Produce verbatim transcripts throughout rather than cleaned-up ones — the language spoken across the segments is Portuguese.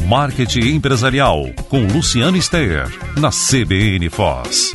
Marketing Empresarial, com Luciano Steyer, na C B N Foz.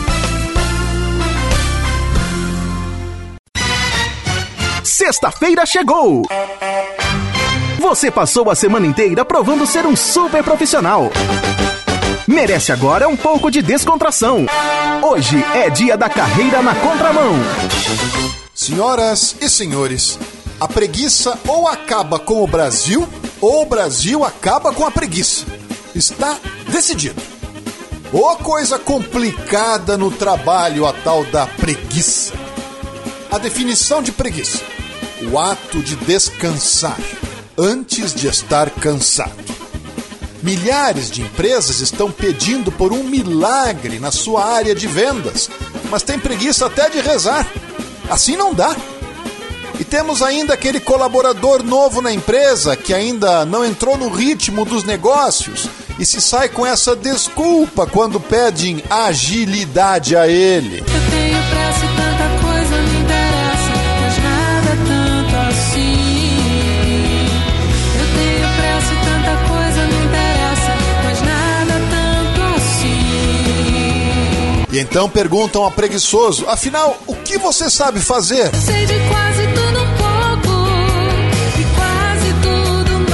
Sexta-feira chegou! Você passou a semana inteira provando ser um super profissional. Merece agora um pouco de descontração. Hoje é dia da carreira na contramão. Senhoras e senhores, a preguiça ou acaba com o Brasil, ou o Brasil acaba com a preguiça. Está decidido. Ô coisa complicada no trabalho, a tal da preguiça. A definição de preguiça: o ato de descansar antes de estar cansado. Milhares de empresas estão pedindo por um milagre na sua área de vendas, mas tem preguiça até de rezar. Assim não dá. E temos ainda aquele colaborador novo na empresa que ainda não entrou no ritmo dos negócios e se sai com essa desculpa quando pedem agilidade a ele. Eu tenho pressa e tanta coisa me interessa, mas nada tanto assim. Eu tenho pressa e tanta coisa me interessa, mas nada tanto assim. E então perguntam ao preguiçoso: afinal, o que você sabe fazer? Sei de quase tudo um pouco e quase tudo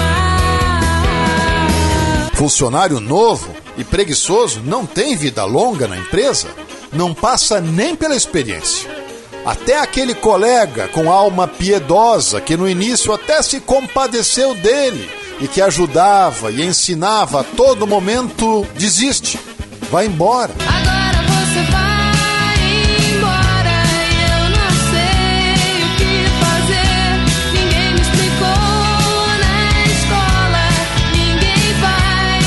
mais. Funcionário novo e preguiçoso não tem vida longa na empresa, não passa nem pela experiência. Até aquele colega com alma piedosa que no início até se compadeceu dele e que ajudava e ensinava a todo momento, desiste, vai embora. Agora você vai embora e eu não sei o que fazer. Ninguém me explicou na escola, ninguém vai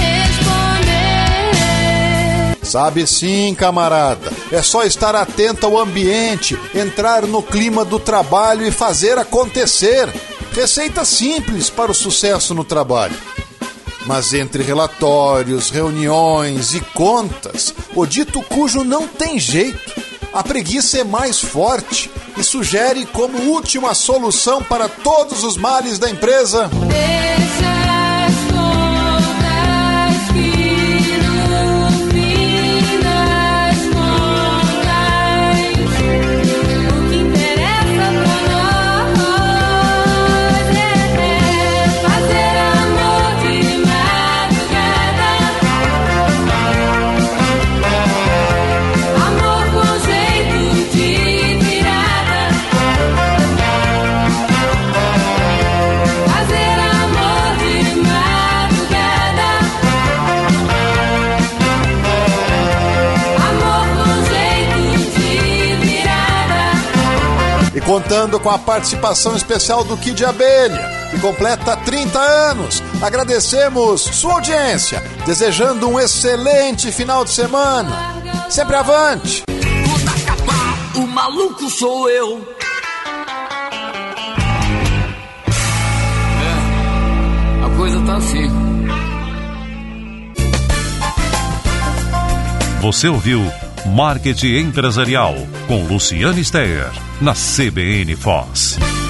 me responder. Sabe sim, camarada. É só estar atento ao ambiente, entrar no clima do trabalho e fazer acontecer. Receita simples para o sucesso no trabalho. Mas entre relatórios, reuniões e contas, o dito cujo não tem jeito. A preguiça é mais forte e sugere como última solução para todos os males da empresa: Deixa as contas que no fim das contas o que interessa pra nós é fazer amor de madrugada, amor com jeito de virada, fazer amor de madrugada, amor com jeito de virada. E contando com a participação especial do Kid Abelha, que completa trinta anos. Agradecemos sua audiência, desejando um excelente final de semana. Sempre avante! Puta acabar, o maluco sou eu. É, a coisa tá assim. Você ouviu Marketing Empresarial, com Luciano Steyer, na C B N Foz.